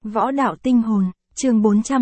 Võ đạo tinh hồn, chương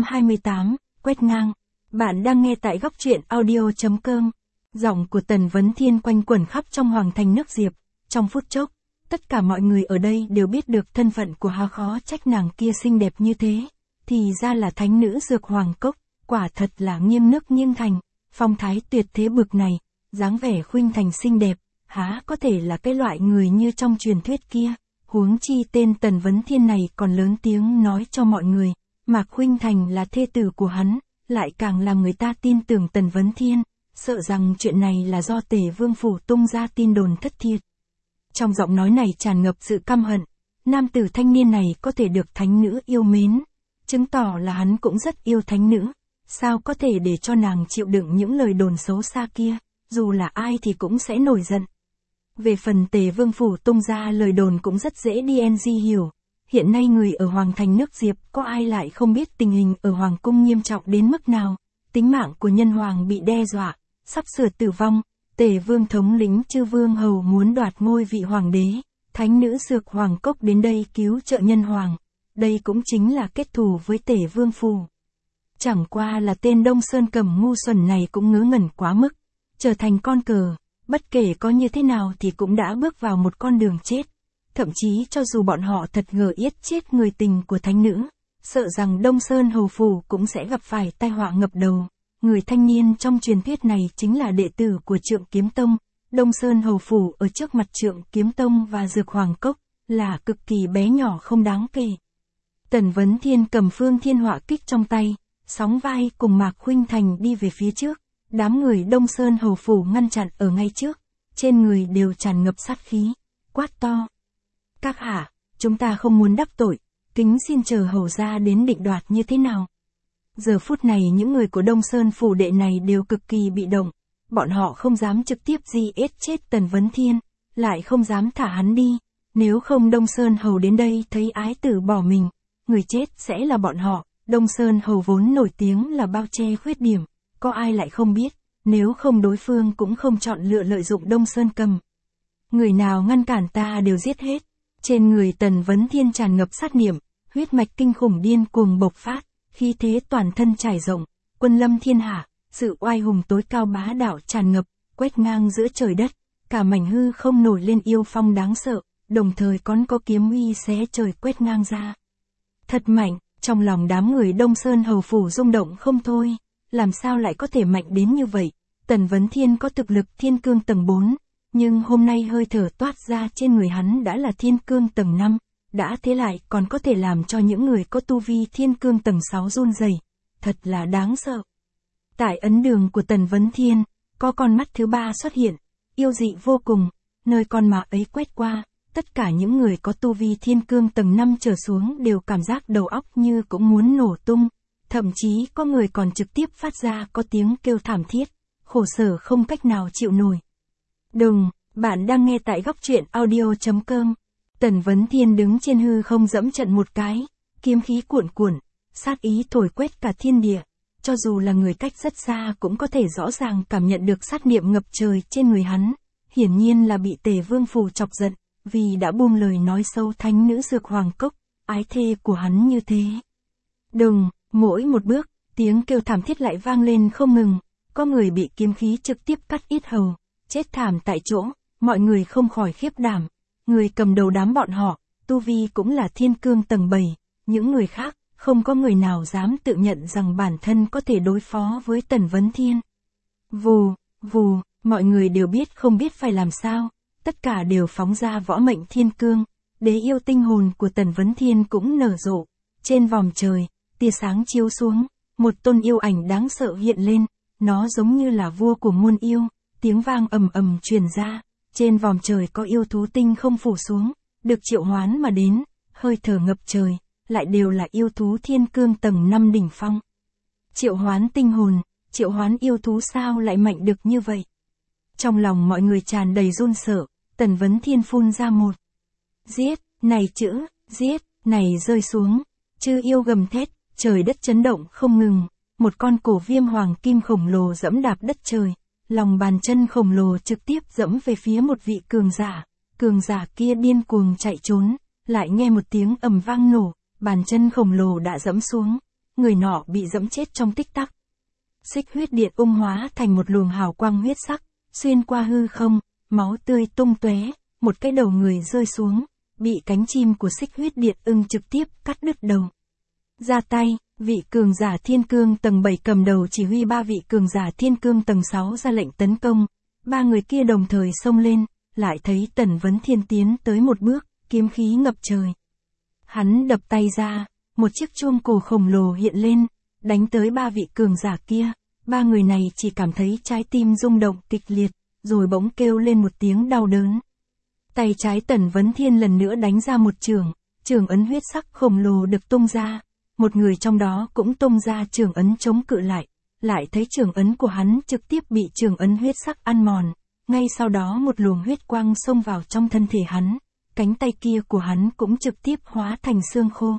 428, quét ngang. Bạn đang nghe tại góc truyện audio.com. Giọng của Tần Vấn Thiên quanh quẩn khắp trong hoàng thành nước Diệp. Trong phút chốc, tất cả mọi người ở đây đều biết được thân phận của Hà, khó trách nàng kia xinh đẹp như thế. Thì ra là thánh nữ Dược Hoàng Cốc, quả thật là nghiêng nước nghiêng thành, phong thái tuyệt thế bực này, dáng vẻ khuynh thành xinh đẹp, há có thể là cái loại người như trong truyền thuyết kia. Huống chi tên Tần Vấn Thiên này còn lớn tiếng nói cho mọi người, Mạc Khuynh Thành là thê tử của hắn, lại càng làm người ta tin tưởng Tần Vấn Thiên, sợ rằng chuyện này là do Tề Vương Phủ tung ra tin đồn thất thiệt. Trong giọng nói này tràn ngập sự căm hận, nam tử thanh niên này có thể được thánh nữ yêu mến, chứng tỏ là hắn cũng rất yêu thánh nữ, sao có thể để cho nàng chịu đựng những lời đồn xấu xa kia, dù là ai thì cũng sẽ nổi giận. Về phần Tề Vương Phủ tung ra lời đồn cũng rất dễ DNG hiểu. Hiện nay người ở Hoàng thành nước Diệp có ai lại không biết tình hình ở Hoàng cung nghiêm trọng đến mức nào. Tính mạng của nhân hoàng bị đe dọa, sắp sửa tử vong. Tề Vương thống lĩnh Chư Vương Hầu muốn đoạt ngôi vị hoàng đế. Thánh nữ Dược Hoàng Cốc đến đây cứu trợ nhân hoàng. Đây cũng chính là kết thù với Tề Vương Phủ. Chẳng qua là tên Đông Sơn Cầm ngu xuẩn này cũng ngớ ngẩn quá mức, trở thành con cờ. Bất kể có như thế nào thì cũng đã bước vào một con đường chết. Thậm chí cho dù bọn họ thật ngờ yết chết người tình của thánh nữ, sợ rằng Đông Sơn Hầu Phủ cũng sẽ gặp phải tai họa ngập đầu. Người thanh niên trong truyền thuyết này chính là đệ tử của Trượng Kiếm Tông. Đông Sơn Hầu Phủ ở trước mặt Trượng Kiếm Tông và Dược Hoàng Cốc là cực kỳ bé nhỏ không đáng kể. Tần Vấn Thiên cầm Phương Thiên Họa Kích trong tay, sóng vai cùng Mạc Khuynh Thành đi về phía trước. Đám người Đông Sơn Hầu Phủ ngăn chặn ở ngay trước, trên người đều tràn ngập sát khí, quát to. Các hạ, chúng ta không muốn đắc tội, kính xin chờ hầu gia đến định đoạt như thế nào. Giờ phút này những người của Đông Sơn Phủ đệ này đều cực kỳ bị động, bọn họ không dám trực tiếp giết chết Tần Vấn Thiên, lại không dám thả hắn đi, nếu không Đông Sơn Hầu đến đây thấy ái tử bỏ mình, người chết sẽ là bọn họ. Đông Sơn Hầu vốn nổi tiếng là bao che khuyết điểm. Có ai lại không biết, nếu không đối phương cũng không chọn lựa lợi dụng Đông Sơn Cầm. Người nào ngăn cản ta đều giết hết. Trên người Tần Vấn Thiên tràn ngập sát niệm, huyết mạch kinh khủng điên cuồng bộc phát, khí thế toàn thân trải rộng, quân lâm thiên hạ, sự oai hùng tối cao bá đạo tràn ngập, quét ngang giữa trời đất, cả mảnh hư không nổi lên yêu phong đáng sợ, đồng thời còn có kiếm uy xé trời quét ngang ra. Thật mạnh, trong lòng đám người Đông Sơn Hầu Phủ rung động không thôi. Làm sao lại có thể mạnh đến như vậy? Tần Vấn Thiên có thực lực thiên cương tầng 4, nhưng hôm nay hơi thở toát ra trên người hắn đã là thiên cương tầng 5, đã thế lại còn có thể làm cho những người có tu vi thiên cương tầng 6 run rẩy, thật là đáng sợ. Tại ấn đường của Tần Vấn Thiên, có con mắt thứ ba xuất hiện, yêu dị vô cùng, nơi con mắt ấy quét qua, tất cả những người có tu vi thiên cương tầng 5 trở xuống đều cảm giác đầu óc như cũng muốn nổ tung. Thậm chí có người còn trực tiếp phát ra có tiếng kêu thảm thiết, khổ sở không cách nào chịu nổi. Đừng, bạn đang nghe tại góc truyện audio.com. Tần Vấn Thiên đứng trên hư không dẫm trận một cái, kiếm khí cuộn cuộn, sát ý thổi quét cả thiên địa. Cho dù là người cách rất xa cũng có thể rõ ràng cảm nhận được sát niệm ngập trời trên người hắn. Hiển nhiên là bị Tề Vương Phủ chọc giận, vì đã buông lời nói sâu thánh nữ Dược Hoàng Cốc, ái thê của hắn như thế. Đừng. Mỗi một bước, tiếng kêu thảm thiết lại vang lên không ngừng, có người bị kiếm khí trực tiếp cắt yết hầu, chết thảm tại chỗ, mọi người không khỏi khiếp đảm. Người cầm đầu đám bọn họ, tu vi cũng là thiên cương tầng 7, những người khác, không có người nào dám tự nhận rằng bản thân có thể đối phó với Tần Vấn Thiên. Vù, vù, mọi người đều biết không biết phải làm sao, tất cả đều phóng ra võ mệnh thiên cương, đế yêu tinh hồn của Tần Vấn Thiên cũng nở rộ, trên vòm trời. Tia sáng chiếu xuống, một tôn yêu ảnh đáng sợ hiện lên, nó giống như là vua của muôn yêu, tiếng vang ầm ầm truyền ra, trên vòm trời có yêu thú tinh không phủ xuống, được triệu hoán mà đến, hơi thở ngập trời, lại đều là yêu thú thiên cương tầng 5 đỉnh phong. Triệu hoán tinh hồn, triệu hoán yêu thú sao lại mạnh được như vậy? Trong lòng mọi người tràn đầy run sợ, Tần Vấn Thiên phun ra một giết, này chữ, giết, này rơi xuống, chư yêu gầm thét. Trời đất chấn động không ngừng, một con cổ viêm hoàng kim khổng lồ dẫm đạp đất trời, lòng bàn chân khổng lồ trực tiếp dẫm về phía một vị cường giả kia điên cuồng chạy trốn, lại nghe một tiếng ầm vang nổ, bàn chân khổng lồ đã dẫm xuống, người nọ bị dẫm chết trong tích tắc. Xích huyết điện ung hóa thành một luồng hào quang huyết sắc, xuyên qua hư không, máu tươi tung tóe, một cái đầu người rơi xuống, bị cánh chim của xích huyết điện ưng trực tiếp cắt đứt đầu. Ra tay, vị cường giả thiên cương tầng 7 cầm đầu chỉ huy 3 vị cường giả thiên cương tầng 6 ra lệnh tấn công, 3 người kia đồng thời xông lên, lại thấy Tần Vấn Thiên tiến tới một bước, kiếm khí ngập trời. Hắn đập tay ra, một chiếc chuông cổ khổng lồ hiện lên, đánh tới 3 vị cường giả kia, 3 người này chỉ cảm thấy trái tim rung động kịch liệt, rồi bỗng kêu lên một tiếng đau đớn. Tay trái Tần Vấn Thiên lần nữa đánh ra một trường ấn huyết sắc khổng lồ được tung ra, một người trong đó cũng tung ra trường ấn chống cự lại thấy trường ấn của hắn trực tiếp bị trường ấn huyết sắc ăn mòn, ngay sau đó một luồng huyết quang xông vào trong thân thể hắn, cánh tay kia của hắn cũng trực tiếp hóa thành xương khô.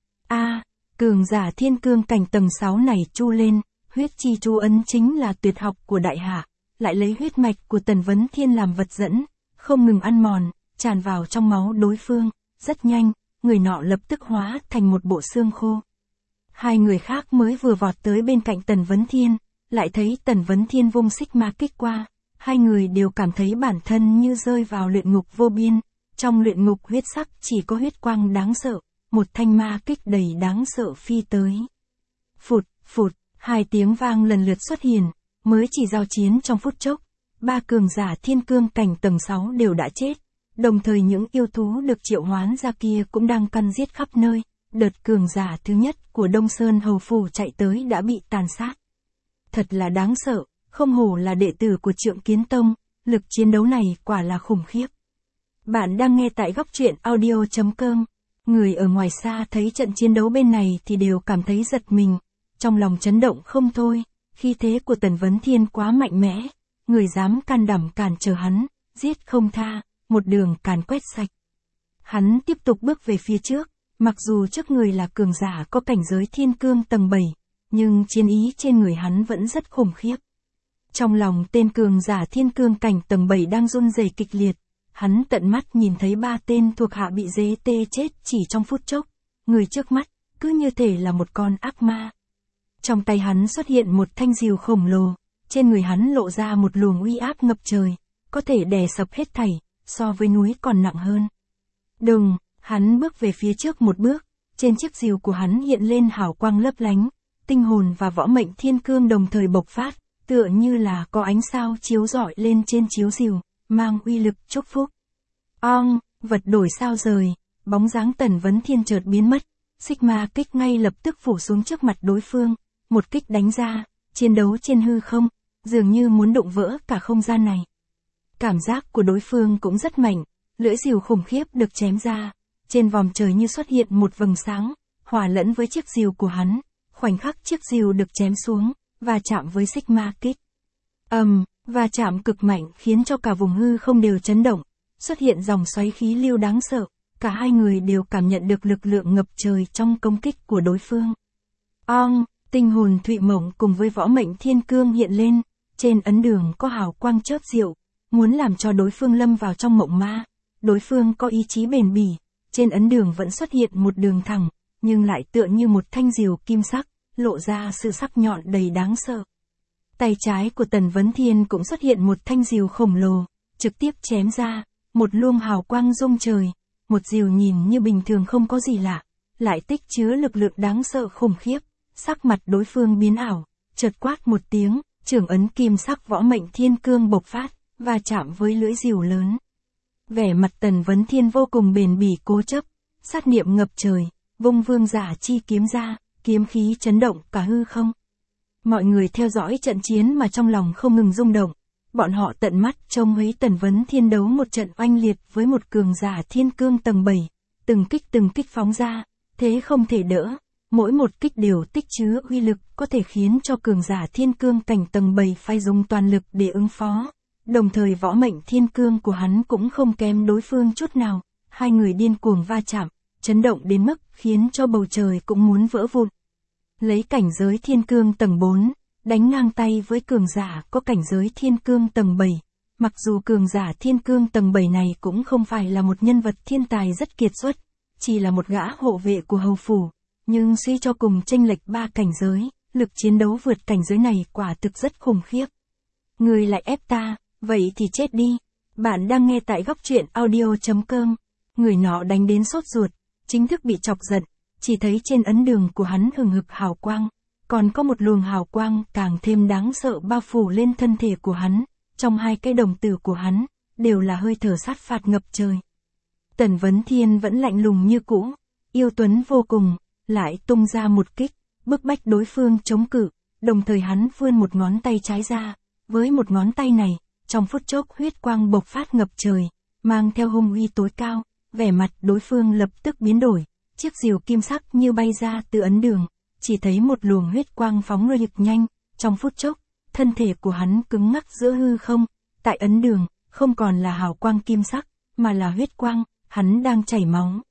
Cường giả thiên cương cảnh tầng 6 này chu lên, huyết chi chú ấn chính là tuyệt học của đại hạ, lại lấy huyết mạch của Tần Vấn Thiên làm vật dẫn, không ngừng ăn mòn, tràn vào trong máu đối phương, rất nhanh, người nọ lập tức hóa thành một bộ xương khô. Hai người khác mới vừa vọt tới bên cạnh Tần Vấn Thiên, lại thấy Tần Vấn Thiên vung xích ma kích qua, hai người đều cảm thấy bản thân như rơi vào luyện ngục vô biên, trong luyện ngục huyết sắc chỉ có huyết quang đáng sợ, một thanh ma kích đầy đáng sợ phi tới. Phụt, phụt, hai tiếng vang lần lượt xuất hiện, mới chỉ giao chiến trong phút chốc, 3 cường giả thiên cương cảnh tầng 6 đều đã chết, đồng thời những yêu thú được triệu hoán ra kia cũng đang căn giết khắp nơi, đợt cường giả thứ nhất của Đông Sơn Hầu Phủ chạy tới đã bị tàn sát. Thật là đáng sợ, không hổ là đệ tử của Trượng Kiến Tông, lực chiến đấu này quả là khủng khiếp. Bạn đang nghe tại góc truyện audio.com. Người ở ngoài xa thấy trận chiến đấu bên này thì đều cảm thấy giật mình, trong lòng chấn động không thôi, khí thế của Tần Vấn Thiên quá mạnh mẽ, người dám can đảm cản trở hắn, giết không tha, một đường càn quét sạch. Hắn tiếp tục bước về phía trước, mặc dù trước người là cường giả có cảnh giới thiên cương tầng 7, nhưng chiến ý trên người hắn vẫn rất khủng khiếp. Trong lòng tên cường giả thiên cương cảnh tầng 7 đang run rẩy kịch liệt, hắn tận mắt nhìn thấy 3 tên thuộc hạ bị dế tê chết chỉ trong phút chốc, người trước mắt, cứ như thể là một con ác ma. Trong tay hắn xuất hiện một thanh rìu khổng lồ, trên người hắn lộ ra một luồng uy áp ngập trời, có thể đè sập hết thảy, so với núi còn nặng hơn. Đùng, hắn bước về phía trước một bước, trên chiếc rìu của hắn hiện lên hào quang lấp lánh, tinh hồn và võ mệnh thiên cương đồng thời bộc phát, tựa như là có ánh sao chiếu rọi lên trên chiếu rìu, mang uy lực chúc phúc. Vật đổi sao rời, bóng dáng Tần Vấn Thiên chợt biến mất, xích ma kích ngay lập tức phủ xuống trước mặt đối phương, một kích đánh ra, chiến đấu trên hư không, dường như muốn đụng vỡ cả không gian này. Cảm giác của đối phương cũng rất mạnh, lưỡi rìu khủng khiếp được chém ra, trên vòm trời như xuất hiện một vầng sáng, hòa lẫn với chiếc rìu của hắn, khoảnh khắc chiếc rìu được chém xuống, và chạm với xích ma kích. Và chạm cực mạnh khiến cho cả vùng hư không đều chấn động, xuất hiện dòng xoáy khí lưu đáng sợ, cả hai người đều cảm nhận được lực lượng ngập trời trong công kích của đối phương. Tinh hồn Thụy Mộng cùng với võ mệnh thiên cương hiện lên, trên ấn đường có hào quang chớp diệu, muốn làm cho đối phương lâm vào trong mộng ma. Đối phương có ý chí bền bỉ, trên ấn đường vẫn xuất hiện một đường thẳng, nhưng lại tựa như một thanh rìu kim sắc, lộ ra sự sắc nhọn đầy đáng sợ. Tay trái của Tần Vấn Thiên cũng xuất hiện một thanh rìu khổng lồ, trực tiếp chém ra, một luồng hào quang rung trời, một rìu nhìn như bình thường không có gì lạ, lại tích chứa lực lượng đáng sợ khủng khiếp, sắc mặt đối phương biến ảo, chợt quát một tiếng, trường ấn kim sắc võ mệnh thiên cương bộc phát, và chạm với lưỡi rìu lớn. Vẻ mặt Tần Vấn Thiên vô cùng bền bỉ cố chấp, sát niệm ngập trời, vung vương giả chi kiếm ra, kiếm khí chấn động cả hư không. Mọi người theo dõi trận chiến mà trong lòng không ngừng rung động, bọn họ tận mắt trông thấy Tần Vấn Thiên đấu một trận oanh liệt với một cường giả thiên cương tầng 7, từng kích phóng ra, thế không thể đỡ, mỗi một kích đều tích chứa uy lực có thể khiến cho cường giả thiên cương cảnh tầng 7 phải dùng toàn lực để ứng phó. Đồng thời võ mệnh thiên cương của hắn cũng không kém đối phương chút nào, hai người điên cuồng va chạm, chấn động đến mức khiến cho bầu trời cũng muốn vỡ vụn. Lấy cảnh giới thiên cương tầng 4, đánh ngang tay với cường giả có cảnh giới thiên cương tầng 7. Mặc dù cường giả thiên cương tầng 7 này cũng không phải là một nhân vật thiên tài rất kiệt xuất, chỉ là một gã hộ vệ của hầu phủ, nhưng suy cho cùng chênh lệch 3 cảnh giới, lực chiến đấu vượt cảnh giới này quả thực rất khủng khiếp. Người lại ép ta, vậy thì chết đi. Bạn đang nghe tại góc truyện audio.com. Người nọ đánh đến sốt ruột, chính thức bị chọc giận, chỉ thấy trên ấn đường của hắn hừng hực hào quang, còn có một luồng hào quang càng thêm đáng sợ bao phủ lên thân thể của hắn, trong 2 cái đồng tử của hắn, đều là hơi thở sát phạt ngập trời. Tần Vấn Thiên vẫn lạnh lùng như cũ, yêu tuấn vô cùng, lại tung ra một kích, bức bách đối phương chống cự, đồng thời hắn vươn một ngón tay trái ra, với một ngón tay này, trong phút chốc huyết quang bộc phát ngập trời, mang theo hung uy tối cao, vẻ mặt đối phương lập tức biến đổi, chiếc diều kim sắc như bay ra từ ấn đường, chỉ thấy một luồng huyết quang phóng ra cực nhanh, trong phút chốc, thân thể của hắn cứng ngắc giữa hư không, tại ấn đường, không còn là hào quang kim sắc, mà là huyết quang, hắn đang chảy máu.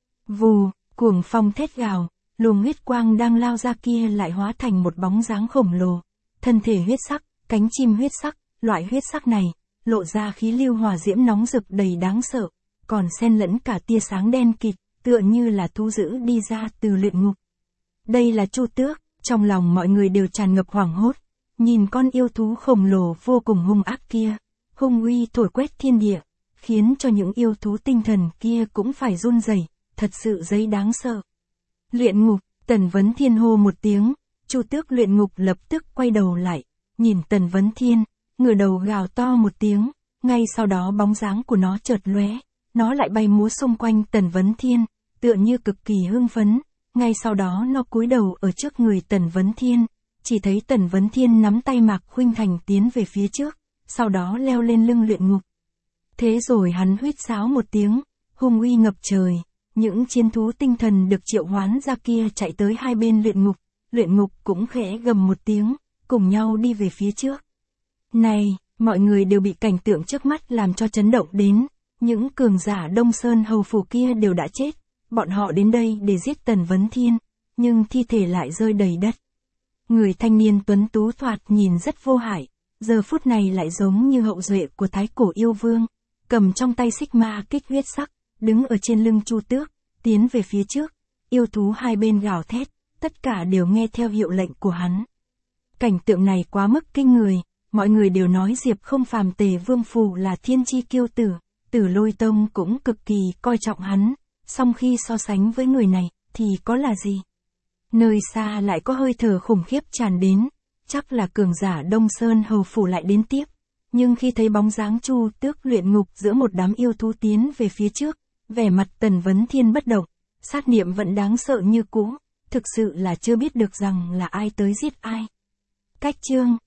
Vù, cuồng phong thét gào, luồng huyết quang đang lao ra kia lại hóa thành một bóng dáng khổng lồ, thân thể huyết sắc, cánh chim huyết sắc, loại huyết sắc này, lộ ra khí lưu hỏa diễm nóng rực đầy đáng sợ, còn xen lẫn cả tia sáng đen kịt, tựa như là thú dữ đi ra từ luyện ngục. Đây là Chu Tước, trong lòng mọi người đều tràn ngập hoảng hốt, nhìn con yêu thú khổng lồ vô cùng hung ác kia, hung uy thổi quét thiên địa, khiến cho những yêu thú tinh thần kia cũng phải run rẩy, thật sự giấy đáng sợ. Luyện ngục, Tần Vấn Thiên hô một tiếng, Chu Tước luyện ngục lập tức quay đầu lại, nhìn Tần Vấn Thiên, ngửa đầu gào to một tiếng, ngay sau đó bóng dáng của nó chợt lóe, nó lại bay múa xung quanh Tần Vấn Thiên, tựa như cực kỳ hưng phấn, ngay sau đó nó cúi đầu ở trước người Tần Vấn Thiên, chỉ thấy Tần Vấn Thiên nắm tay Mạc Khuynh Thành tiến về phía trước, sau đó leo lên lưng luyện ngục. Thế rồi hắn huýt sáo một tiếng, hung uy ngập trời, những chiến thú tinh thần được triệu hoán ra kia chạy tới hai bên luyện ngục cũng khẽ gầm một tiếng, cùng nhau đi về phía trước. Này, mọi người đều bị cảnh tượng trước mắt làm cho chấn động đến, những cường giả Đông Sơn hầu phủ kia đều đã chết, bọn họ đến đây để giết Tần Vấn Thiên, nhưng thi thể lại rơi đầy đất. Người thanh niên tuấn tú thoạt nhìn rất vô hại, giờ phút này lại giống như hậu duệ của thái cổ yêu vương, cầm trong tay xích ma kích huyết sắc, đứng ở trên lưng Chu Tước, tiến về phía trước, yêu thú hai bên gào thét, tất cả đều nghe theo hiệu lệnh của hắn. Cảnh tượng này quá mức kinh người, mọi người đều nói Diệp Không Phàm Tề Vương Phủ là thiên chi kiêu tử, Tử Lôi Tông cũng cực kỳ coi trọng hắn, song khi so sánh với người này, thì có là gì? Nơi xa lại có hơi thở khủng khiếp tràn đến, chắc là cường giả Đông Sơn hầu phủ lại đến tiếp, nhưng khi thấy bóng dáng Chu Tước luyện ngục giữa một đám yêu thú tiến về phía trước, vẻ mặt Tần Vấn Thiên bất động, sát niệm vẫn đáng sợ như cũ, thực sự là chưa biết được rằng là ai tới giết ai. Cách chương